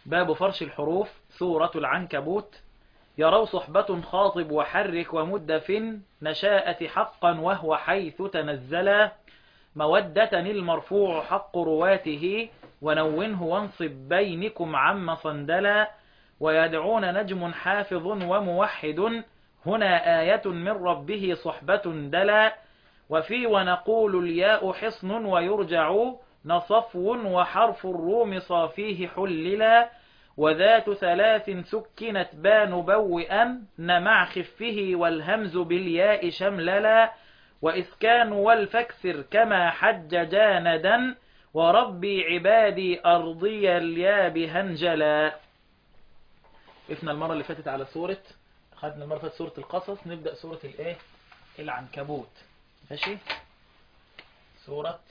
باب فرش الحروف. سورة العنكبوت. يروا صحبة خاطب وحرك ومدف نشاءة حقا وهو حيث تنزلا مودة المرفوع حق رواته ونونه وانصب بينكم عم صندلا ويدعون نجم حافظ وموحد هنا آية من ربه صحبة دلا وفي ونقول الياء حصن ويرجع نصفو وحرف الروم صافيه حللا وذات ثلاث سكنت بان بوئا مع خفه والهمز بالياء شمللا وإسكان والفكسر كما حج جاندا وربي عبادي أرضي الياب هنجلا. وقفنا المرة اللي فاتت على خدنا المرة اللي فاتت سورة القصص. نبدأ سورة الايه؟ العنكبوت. ماشي. سورة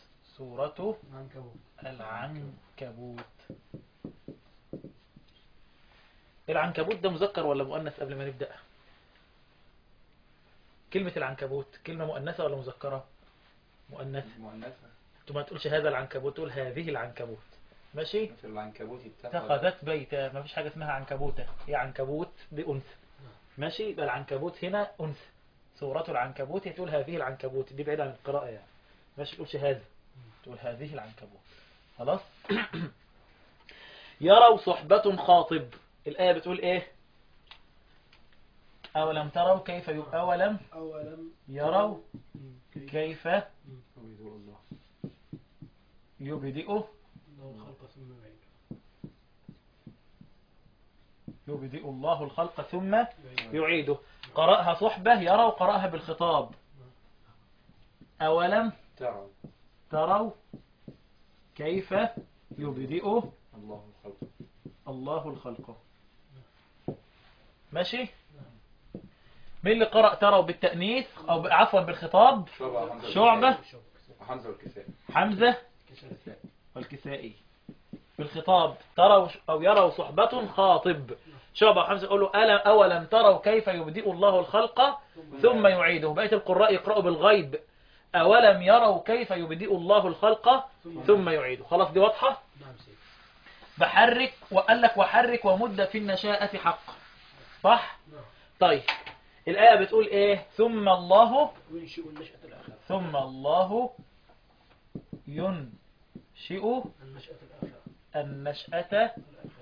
العنكبوت. العنكبوت ده مذكر ولا مؤنث قبل ما نبدأ؟ كلمة العنكبوت كلمة مؤنثة ولا مذكرة؟ مؤنثة. انتوا ما تقولش هذا العنكبوت، تقول هذه العنكبوت. ماشي. العنكبوت اتخذت بيتا. ما فيش حاجة اسمها عنكبوتة، هي عنكبوت بأنثى. ماشي. يبقى العنكبوت هنا أنثى. سورة العنكبوت تقول هذه العنكبوت، دي بعيد عن القراءة يعني. ماشي. تقولش هذا، تقول هذه العنكبوت. خلاص. يروا صحبة خاطب. الآية بتقول ايه؟ أولم تروا كيف أولم يروا كيف يبدئ الله الخلق ثم يعيده. قرأها صحبة يروا، قرأها بالخطاب. أولم تروا كيف يبدئ الله الخلق. ماشي. مين اللي قرأ تروا بالتأنيث أو عفوا بالخطاب؟ شعبة حمزة والكسائي. بالخطاب تروا أو يروا صحبة خاطب. شعبة وحمزة يقولوا أولم تروا كيف يبدئ الله الخلق ثم يعيده. بقية القراء يقرأوا بالغيب أولم يروا كيف يبدئ الله الخلق ثم يعيده. خلاص دي واضحة. بحرك وقال لك وحرك ومد في النشاءة حق. صح. طيب الآية بتقول ايه؟ ثم الله ينشئ النشأة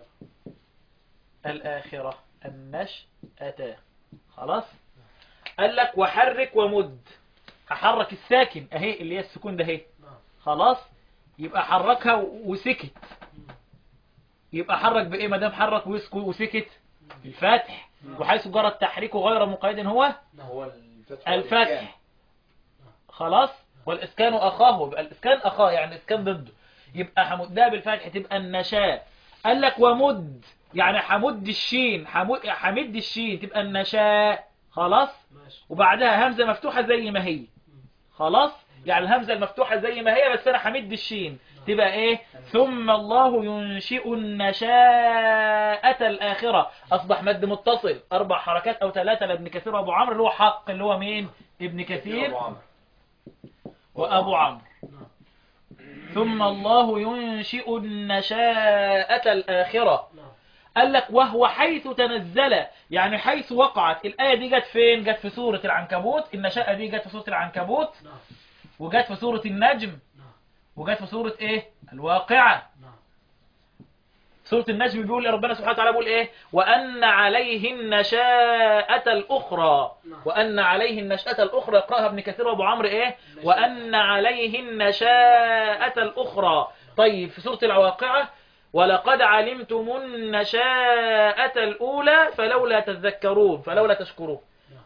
الآخرة. النشأة. خلاص. قال لك وحرك ومد. هحرك الساكن اهي اللي هي السكون ده اهي. خلاص. يبقى حركها وسكت. يبقى حرك بايه ما دام حرك وسكت؟ الفتح. وحيث جرى التحريك غير مقيد هو الفتح. خلاص. والاسكان اخاه. يبقى الاسكان اخاه يعني الاسكان ضده. يبقى حمدها بالفتح تبقى النشاء. قال لك ومد يعني حمد الشين. حمد الشين تبقى النشاء. خلاص. وبعدها همزة مفتوحة زي ما هي. خلاص. يعني الهمزة المفتوحة زي ما هي بس انا حمد الشين تبقى ايه؟ ثم الله ينشئ النشاءة الآخرة. اصبح مد متصل 4 حركات او 3 لابن كثير وابو عمرو اللي هو حق اللي هو مين؟ ابن كثير وابو عمرو. ثم الله ينشئ النشاءة الآخرة. قال لك وهو حيث تنزل يعني حيث وقعت. الآية دي جت فين؟ جت في سورة العنكبوت. النشاءة دي جت في سورة العنكبوت وجت في سورة النجم وجت في سورة ايه؟ الواقعة. سورة النجم بيقول ربنا سبحانه وتعالى بيقول ايه؟ وأن عليه النشاءة الأخرى. وأن عليه النشاءة الأخرى. يقرأها ابن كثير وابو عمرو ايه؟ وأن عليه النشاءة الأخرى. طيب في سورة الواقعة ولقد علمتم النشاءة الأولى فلولا تذكرون فلولا تشكرون.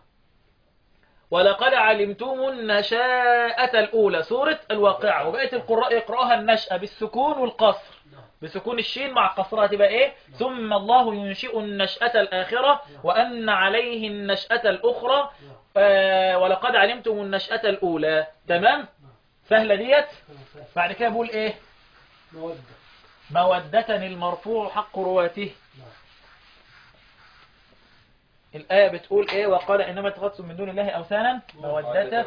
ولقد علمتم النشاءة الأولى سورة الواقعة. وبقية القراء يقرأها النشأة بالسكون والقصر. بسكون الشين مع قصرها تبقى ايه؟ ثم الله ينشئ النشأة الآخرة وأن عليه النشأة الأخرى ولقد علمتم النشأة الأولى. تمام؟ سهلة ديت. بعد كده بقول ايه؟ مودة المرفوع حق رواته. الآية بتقول ايه؟ وقال إنما اتخذتم من دون الله أوثانا مودة.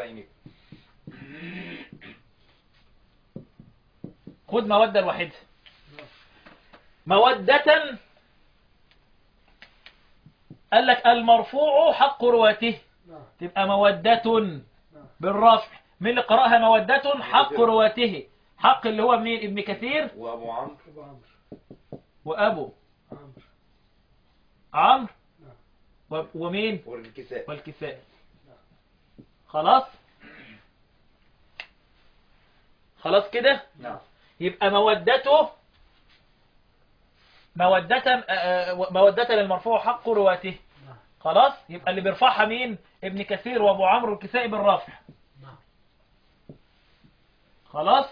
خد مودة الوحيدة. مودة قال لك المرفوع حق رواته، تبقى مودة بالرفع. مين اللي قرأها مودة؟ حق رواته. حق اللي هو مين؟ ابن كثير وأبو عمرو وأبو عمرو ومين؟ والكساء. والكساء. خلاص خلاص كده. نعم. يبقى مودته مودة للمرفوع حق رواته. خلاص. يبقى اللي بيرفعها مين؟ ابن كثير وابو عمرو والكسائي بالرفع. خلاص.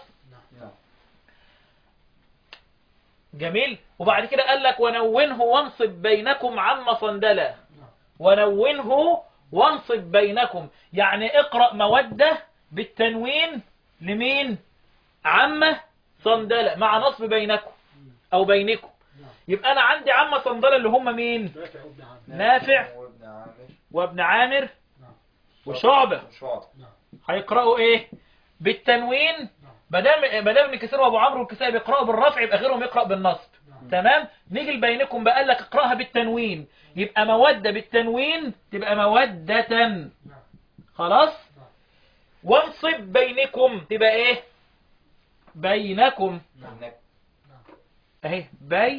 جميل. وبعد كده قال لك ونونه وانصب بينكم عم صندلة. ونونه وانصب بينكم، يعني اقرأ مودة بالتنوين لمين؟ عم صندلة مع نصب بينكم او بينكم. يبقى انا عندي عم صندلة اللي هم مين؟ نافع وابن عامر وشعبة. هيقرأوا ايه؟ بالتنوين. بدام ابن كثير وابو عمرو والكسائي بيقرأوا بالرفع، يبقى غيرهم يقرأ بالنصب. تمام. نيجي لبينكم بقى، قال لك اقرأها بالتنوين، يبقى مودة بالتنوين تبقى مودة. خلاص. وانصب بينكم تبقى ايه؟ بينكم اهي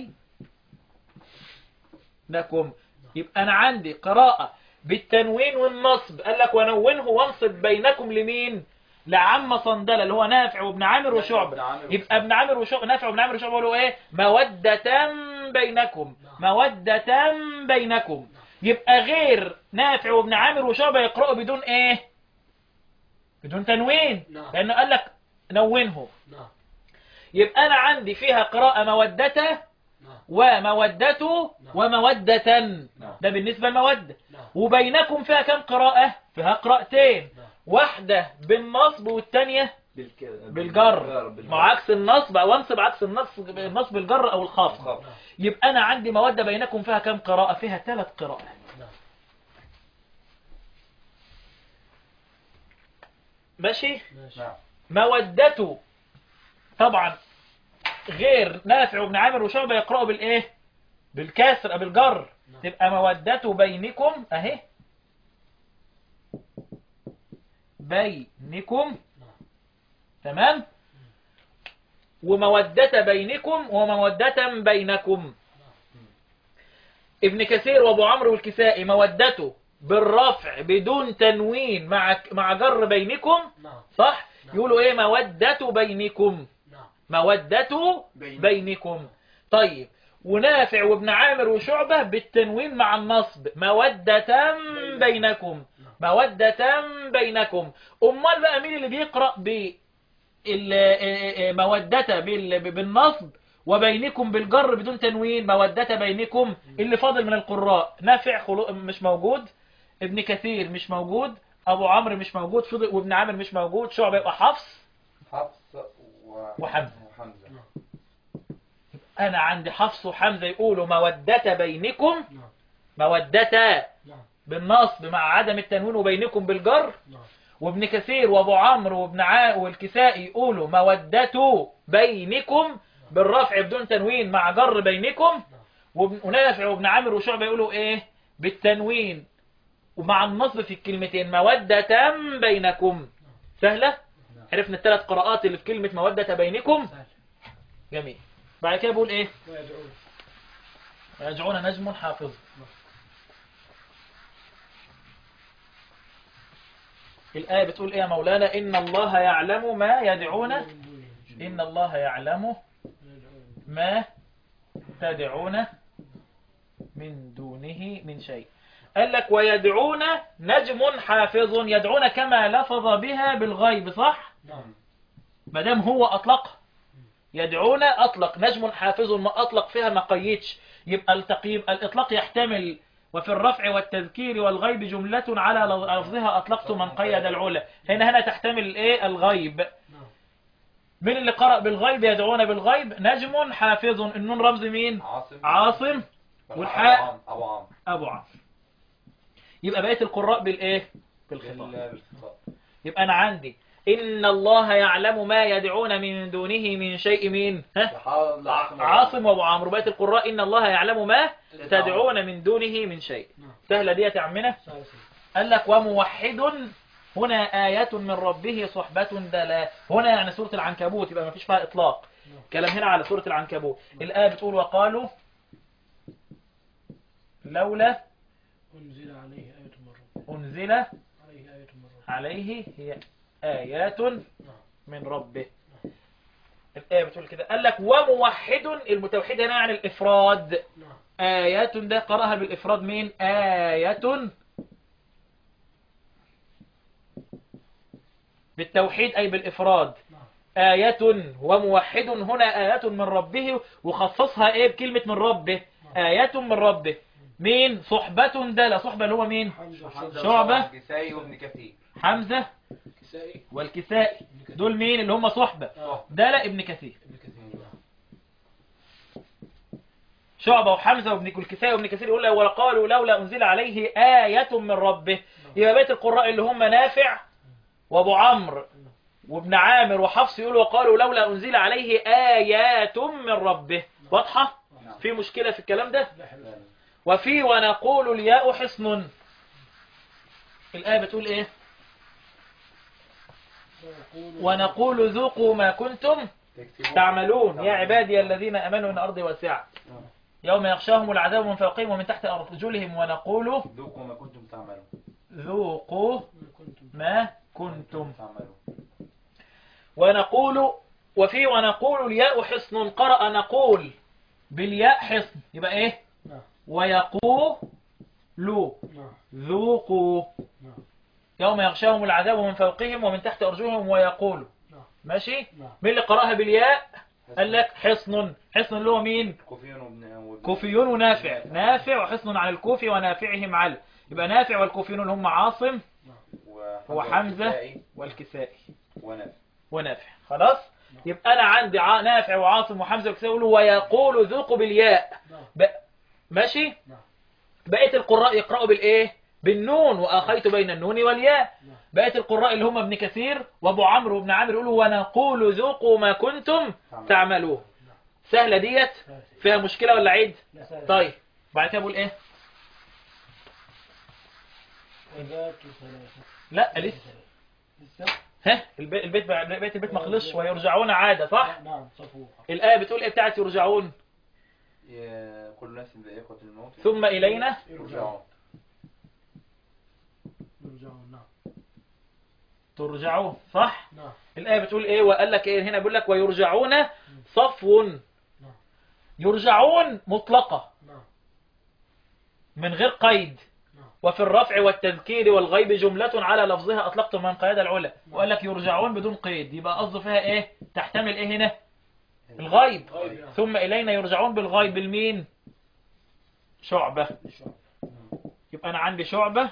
بينكم. يبقى انا عندي قراءة بالتنوين والنصب. قال لك ونونه وانصب بينكم لمين؟ لعم صندلة اللي هو نافع وابن عامر وشعبة. يبقى ابن عامر وشعبة، نافع وابن عامر وشعبة قالوا ايه؟ مودة بينكم، مودة بينكم. يبقى غير نافع وابن عامر وشعبة يقرأوا بدون ايه؟ بدون تنوين، لانه قال لك نونه. يبقى انا عندي فيها قراءة مودة ومودة ومودة. ده بالنسبة للمودة. وبينكم فيها كم قراءة؟ فيها قراءتين، واحدة بالنصب والثانية بالجر. مع عكس النصب او انصب عكس النصب الجر او الخفض. يبقى انا عندي مودة بينكم فيها كم قراءة؟ فيها 3 قراءات. ماشي. مودته طبعا غير نافع وابن عامر وشعبة يقرأوا بالايه؟ بالكسر بالجر. تبقى مودته بينكم اهي، بينكم. تمام. ومودة بينكم ومودة بينكم. ابن كثير وابو عمرو والكسائي مودته بالرفع بدون تنوين مع جر بينكم. صح. يقولوا ايه؟ مودة بينكم، مودة بينكم. طيب. ونافع وابن عامر وشعبة بالتنوين مع النصب، مودة بينكم، مودة بينكم. امال بقى مين اللي بيقرأ مودة بالنصب وبينكم بالجر بدون تنوين؟ مودة بينكم. اللي فاضل من القراء نافع مش موجود، ابن كثير مش موجود، ابو عمرو مش موجود، وابن عامر مش موجود، شعبة يبقى حفص وحمزة. انا عندي حفص وحمزة يقولوا مودة بينكم، مودة بالنصب مع عدم التنوين وبينكم بالجر. وابن كثير وابو عمرو وابن والكسائي يقولوا مودة بينكم بالرفع بدون تنوين مع جر بينكم. ونافع وابن عامر وشعبة يقولوا ايه؟ بالتنوين ومع النصب في الكلمتين، مودة بينكم. سهلة. عرفنا ال3 قراءات اللي في كلمة مودة بينكم. جميل. بعد كده بقول ايه؟ يدعون نجم حافظ. الآية بتقول ايه يا مولانا؟ إن الله يعلم ما يدعون، إن الله يعلم ما تدعون من دونه من شيء. قال لك ويدعون نجم حافظ. يدعون كما لفظ بها بالغيب، صح؟ ما دام هو أطلق يدعون أطلق، نجم حافظ ما أطلق فيها ما قيدش. يبقى الإطلاق يحتمل وفي الرفع والتذكير والغيب جملة على لفظها أطلقت من قيد العلا. هنا تحتمل الايه؟ الغيب. من اللي قرأ بالغيب؟ يدعون بالغيب نجم حافظ. النون رمز مين؟ عاصم. والحاء أبو عمرو. يبقى بقية القراء بالايه؟ بالخطاب. يبقى أنا عندي إن الله يعلم ما يدعون من دونه من شيء. مين؟ عاصم وابو عمرو. بقية القراء إن الله يعلم ما تدعون من دونه من شيء. سهلة دي يا عمنا. قال لك وموحد هنا آية من ربه صحبة دلا. هنا يعني سورة العنكبوت، يبقى ما فيش فيها إطلاق. كلام هنا على سورة العنكبوت. الآية بتقول وقالوا لولا أنزل عليه آية من ربه. أنزل عليه هي آيات من ربه. الآية بتقول كده. قال لك وموحد، المتوحد هنا يعني الإفراد. آيات ده قرأها بالإفراد. مين؟ آية بالتوحيد أي بالإفراد. آية وموحد هنا آيات من ربه، وخصصها إيه بكلمة من ربه. آيات من ربه. مين؟ صحبة دالة. صحبة اللي هو مين؟ شعبة وابن كثير. حمزة والكسائي. دول مين اللي هم صحبة؟ دالة ابن كثير. شعبة وحمزة وابن الكسائي وابن كثير. يقول وقالوا لولا أنزل عليه آية من ربه. يبقى بيت القراء اللي هم نافع وابو عمرو وابن عامر وحفص يقولوا وقالوا لولا أنزل عليه آيات من ربه. واضحة؟ في مشكلة في الكلام ده؟ وفي ونقول الياء حصن. الآية بتقول إيه؟ ونقول ذوقوا ما كنتم تعملون يا عبادي الذين أمنوا إن أرضي واسعة يوم يغشاهم العذاب من فوقهم ومن تحت أرجلهم ونقول ذوقوا ما كنتم تعملون. ذوقوا ما كنتم تعملون. ونقول وفي ونقول الياء حصن. قرأ نقول بالياء حصن. يبقى إيه؟ ويقولوا ذوقوا يوم يغشاهم العذاب من فوقهم ومن تحت أرجلهم ويقولوا. ماشي؟ مين اللي قرأها بالياء؟ قال لك حصن. حصن اللي هو مين؟ كوفيون ونافع. نافع وحصن عن الكوفي ونافعهم على. يبقى نافع والكوفيون اللي هم عاصم وحمزة والكسائي ونافع. خلاص؟ يبقى أنا عندي نافع وعاصم وحمزة والكسائي يقولوا ويقولوا ذوقوا بالياء. ماشي؟ بقية القراء يقرأوا بالإيه؟ بالنون وأخيت بين النون والياء. بقية القراء اللي هم ابن كثير وابو عمرو وابن عامر يقولوا ونقول ذوقوا ما كنتم تعملون. سهلة ديت؟ فيها مشكلة ولا عيد؟ طيب بعد كده بقول ايه؟ لا لسه. ها البيت ما خلصش. ويرجعون عادة صح؟ الآية بتقول ايه بتاعت يرجعون؟ كل نفس ذائقة الموت ثم إلينا ترجعون صح؟ الآية بتقول ايه؟ وقال لك ايه هنا؟ بيقول لك ويرجعون صفو. يرجعون مطلقة من غير قيد. وفي الرفع والتذكير والغيب جملة على لفظها أطلقت من قياد العلا. وقال لك يرجعون بدون قيد. يبقى قصده فيها ايه؟ تحتمل ايه هنا؟ الغيب. ثم إلينا يرجعون بالغيب. المين؟ شعبة. يبقى أنا عندي شعبة.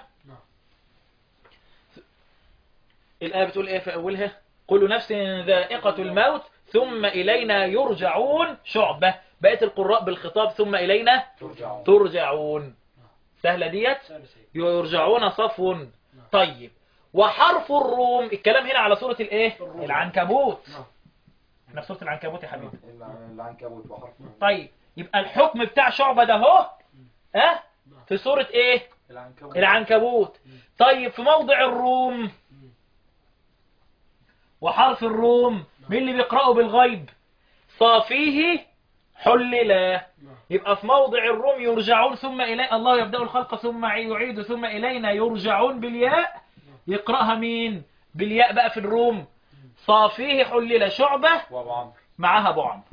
الآية بتقول إيه في أولها؟ كل نفس ذائقة الموت ثم إلينا يرجعون. شعبة. بقيت القراء بالخطاب ثم إلينا ترجعون. سهلة ديت؟ يرجعون صفو. طيب وحرف الروم. الكلام هنا على سورة الإيه؟ العنكبوت. احنا في سورة العنكبوت يا حبيبي. العنكبوت وحرف. طيب يبقى الحكم بتاع شعبة ده اهو في سورة ايه؟ العنكبوت. طيب في موضع الروم وحرف الروم مين اللي بيقرأوا بالغيب؟ صافيه حللا. يبقى في موضع الروم يرجعون ثم إلي الله يبدأ الخلق ثم يعيد ثم إلينا يرجعون بالياء. يقرأها مين بالياء بقى في الروم؟ صافيه حللا. شعبة معها ابو عمرو.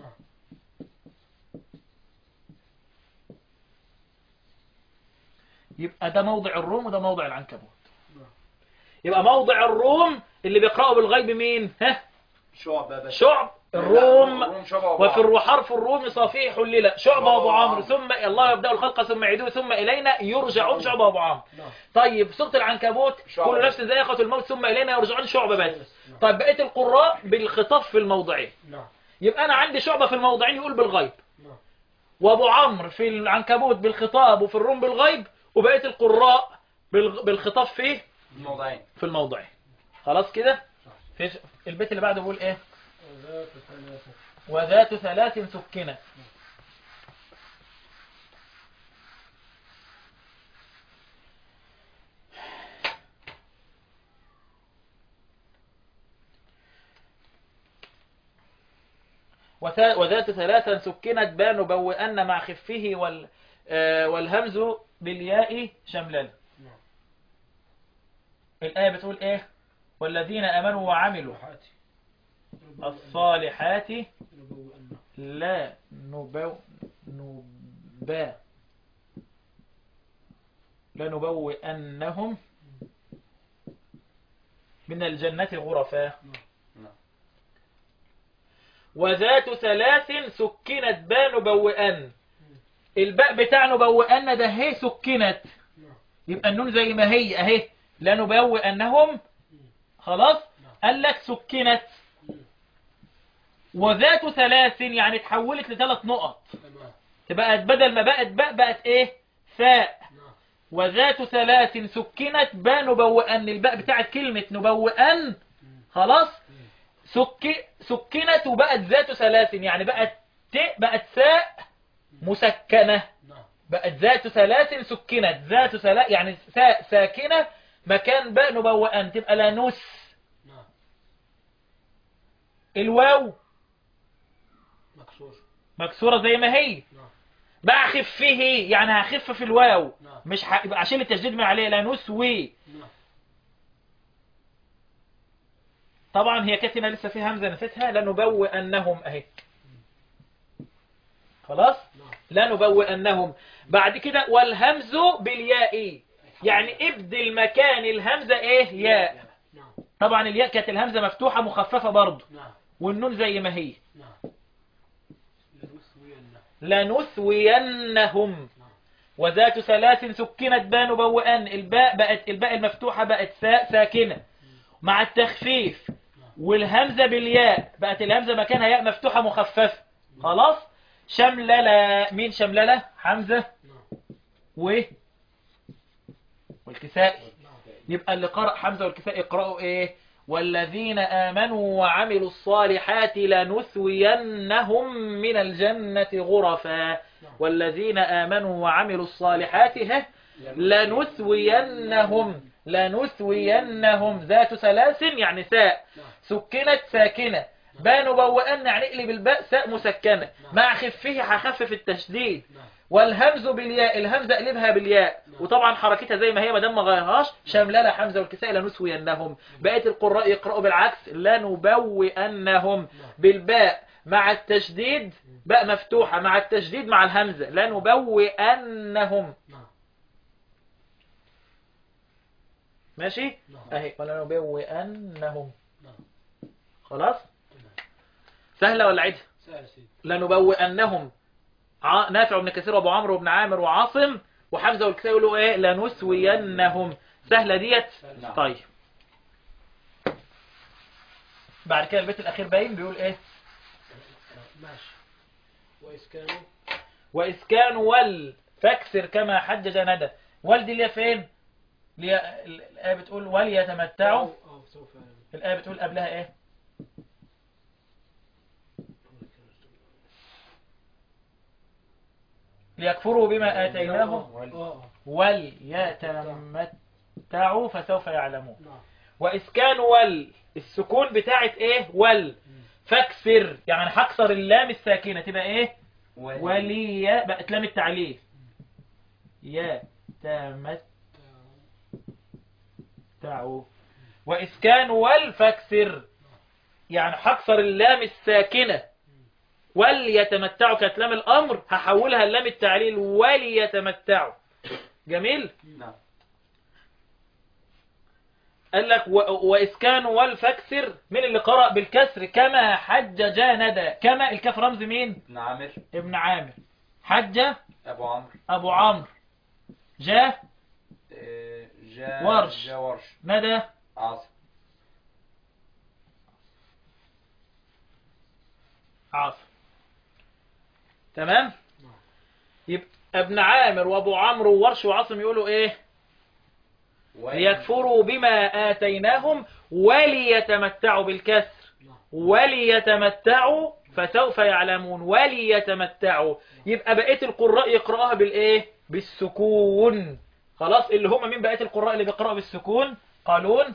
يبقى ده موضع الروم وده موضع العنكبوت. يبقى موضع الروم اللي بيقرأوا بالغيب مين؟ شعب الروم. وفي حرف الروم صافيه حللا. شعبة وابو عمرو. ثم الله يبدأ الخلق ثم يعيدوه ثم إلينا يرجعون. شعبة وابو عمرو. طيب سورة العنكبوت كل نفس ذائقة الموت ثم إلينا يرجعون. شعبة بس. طيب بقية القراء بالخطاب في الموضعين. يبقى أنا عندي شعبة في الموضعين يقول بالغيب وابو عمرو في العنكبوت بالخطاب وفي الروم بالغيب. وبقية القراء بالخطاب في الموضعين. خلاص كده؟ في البيت اللي بعده بيقول ايه؟ وذات ثلاثة. وذات ثلاث سكنت. وذات ثلاثا سكنت بان بوأن مع خفه والهمز بالياء شملل. نعم. الآية بتقول ايه؟ والذين آمنوا وعملوا صالحات. الصالحات نبوءن. لا نبا لنبوئنهم من الجنة غرفا. نعم. وذات ثلاث سكنت با نبوئن. الباء بتاع نبوئن ده هي سكنت، نعم. يبقى النون زي ما هي اهي لنبوئنهم. خلاص قال لك سكنت. وذات ثلاث يعني تحولت لثلاث نقط، تمام. تبقى بدل ما بقت باء بقت ايه؟ فاء. نعم. وذات ثلاث سكنت با نبوئن. الباء بتاعت كلمة نبوئن خلاص سكنت وبقت ذات ثلاث، يعني بقت بقت ثاء مسكنة. نعم. بقت ذات ثلاث سكنت. ذات ثلاث يعني ثاء ساكنة مكان باء نبوئن، تبقى لانوس. نعم. الواو مكسور. مكسورة زي ما هي. نعم. مع خفه يعني هخف في الواو، نعم. مش يبقى عشان التشديد من عليه لانوس نعم. طبعا هي كانت هنا لسه فيها همزة نسيتها. لنبوئنهم اهي. خلاص نعم. لنبوئنهم. بعد كده والهمز بالياء، يعني ابدل مكان الهمزة ايه؟ ياء. نعم. طبعا الياء كانت الهمزة مفتوحة مخففة برضه، نعم. والنون زي ما هي. نعم. لنسوين. لنثوينهم. نعم. وذات ثلاث سكنت با نبوئن. الباء المفتوحة بقت ثاء ساكنة مع التخفيف، والهمزة بالياء بقت الهمزة مكانها ياء مفتوحة مخففة. خلاص شمللة. مين شمللة؟ حمزة نعم. والكسائي. نعم. يبقى اللي قرأ حمزة والكسائي يقرأوا ايه؟ والذين آمنوا وعملوا الصالحات لنثوينهم من الجنة غرفا. والذين آمنوا وعملوا الصالحات لنثوينهم ذات ثلاث يعني ثاء سكنت ساكنة با نبوئن يعني اقلب الباء ثاء مسكنة مع خفه هخفف التشديد. والهمز بالياء الهمزة اقلبها بالياء، وطبعا حركتها زي ما هي ما دام ما غيرهاش. شمللة حمزة والكسائي لنثوينهم. بقية القراء يقرأوا بالعكس لنبوئنهم بالباء مع التشديد، باء مفتوحة مع التشديد مع الهمزة لنبوئنهم. ماشي اهي ولنبوئنهم. خلاص سهلة ولا عيدها؟ سهل سيدي. لنبوئنهم. نافع بن كثير وابو عمرو وابن عامر وعاصم وحمزة والكسائي يقولوا ايه؟ لنثوينهم. سهلة ديت. طيب بعد كده البيت الاخير باين بيقول ايه؟ ماشي. وإسكانه. وإسكان ول فاكسر كما حجج ندى. ول دي اللي فين؟ الآية بتقول وليتمتعوا. سوف يعني. الآية بتقول قبلها ايه؟ ليكفروا بما آتيناهم وليتمتعوا فسوف يعلمون. وإسكان ول السكون بتاعت ايه؟ ول فاكسر يعني هكسر اللام الساكنة تبقى ايه؟ ولي بقت لام التعليل. يا تمتعوا. وإسكان ول فاكسر يعني هكسر اللام الساكنة. وليتمتعوا كانت لام الأمر هحولها اللام التعليل وليتمتعوا. جميل؟ نعم. قال لك وإسكان والفكسر. من اللي قرأ بالكسر؟ كما حجج ندى. كما الكاف رمز مين؟ ابن عامر. ابن عامر. حجة أبو عمرو. جا ورش. ندى عاصم. تمام. يبقى ابن عامر وابو عمرو وورش وعاصم يقولوا ايه؟ ليكفروا بما آتيناهم وليتمتعوا بالكسر، وليتمتعوا فسوف يعلمون، وليتمتعوا. يبقى بقية القراء يقرأها بالإيه؟ بالسكون. خلاص، اللي هم من بقية القراء اللي بيقرأوا بالسكون؟ قالون،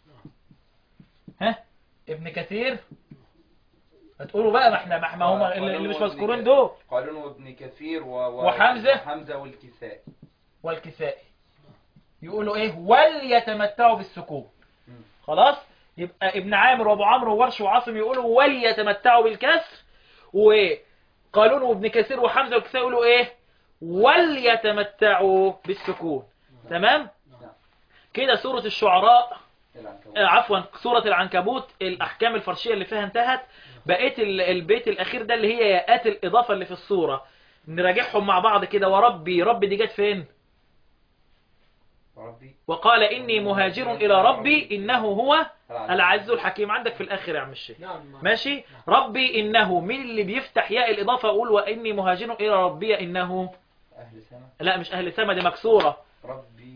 ابن كثير. هتقولوا بقى ما احنا هم اللي مش مذكورين دول. قالون وابن كثير وحمزة والكسائي. والكسائي يقولوا ايه؟ وليتمتعوا بالسكون. خلاص، يبقى ابن عامر وابو عمرو وورش وعاصم يقولوا وليتمتعوا بالكسر، وقالون وابن كثير وحمزة والكسائي يقولوا ايه؟ وليتمتعوا بالسكون. تمام كده. سورة الشعراء عفوا سورة العنكبوت الأحكام الفرشية اللي فيها انتهت. بقيت البيت الأخير ده اللي هي ياءات الإضافة اللي في السورة، نراجعهم مع بعض كده. وربي، ربي دي جت فين؟ وقال إني مهاجر إلى ربي إنه هو العزيز الحكيم. عندك في الآخر يا عم الشيخ. ماشي. ربي إنه، مين اللي بيفتح ياء الإضافة يقول وإني مهاجر إلى ربي إنه؟ أهل سما. لا مش أهل سما، دي مكسورة. ربي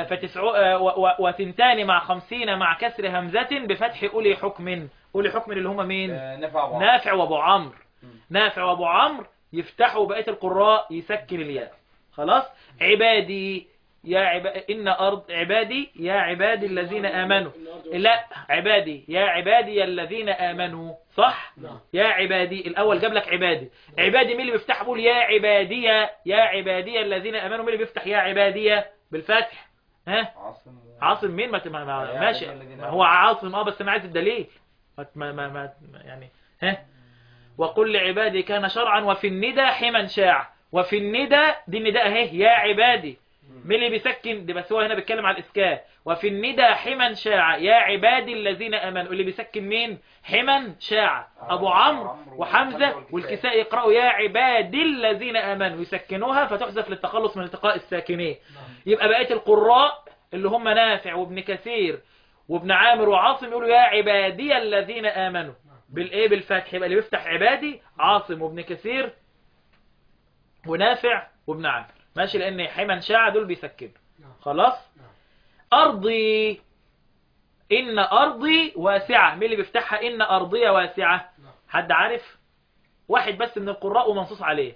وتنتان مع 50 مع كسر همزة بفتح أولي حكم. أولي حكم اللي هم مين؟ نافع وابو عمرو. نافع وابو عمرو يفتحوا، بقية القراء يسكن الياء. خلاص. عبادي يا إن أرض عبادي يا عبادي الذين آمنوا. لا، عبادي يا عبادي الذين آمنوا. صح. يا عبادي الأول جاب لك عبادي. عبادي مين اللي بيفتح؟ بقول يا عبادي يا عبادي الذين آمنوا. مين اللي بيفتح يا عبادي بالفتح؟ عاصم مين؟ ماشي، ما هو عاصم بس انا عايز الدليل. يعني وقل لعبادي كان شرعا وفي الندى حما شاع. وفي الندى دي النداء اهي يا عبادي. مين اللي بيسكن دي؟ بس هو هنا بيتكلم على الاسكان. وفي الندى حما شاع يا عبادي الذين امنوا. اللي بيسكن مين؟ حما شاع. ابو عمرو وحمزه والكسائي يقراوا يا عبادي الذين امنوا، يسكنوها فتحذف للتخلص من التقاء الساكنين. يبقى بقيه القراء اللي هم نافع وابن كثير وابن عامر وعاصم يقولوا يا عبادي الذين امنوا بالايه؟ بالفتح. يبقى اللي بيفتح عبادي عاصم وابن كثير ونافع وابن عامر. ماشي، لان حما شاع دول بيسكنوا. خلاص. ارضي، ان ارضي واسعه. مين اللي بيفتحها؟ ان ارضيه واسعه. حد عارف؟ واحد بس من القراء ومنصوص عليه.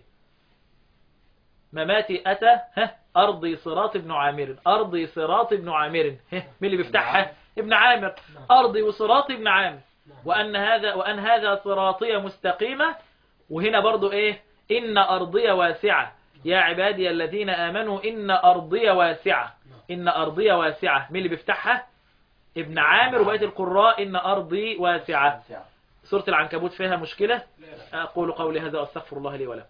مماتي اتى ارضي صراط ابن عامر. ارضي صراط ابن عامر. مين اللي بيفتحها؟ ابن عامر. ارضي وصراط ابن عامر. وان هذا صراطي مستقيمه. وهنا برضو ايه؟ ان ارضي واسعه يا عبادي الذين آمنوا إن أرضي واسعة. إن أرضي واسعة. مين اللي بيفتحها؟ ابن عامر وبقية القراء إن أرضي واسعة. سورة العنكبوت فيها مشكلة. أقول قولي هذا وأستغفر الله لي ولكم.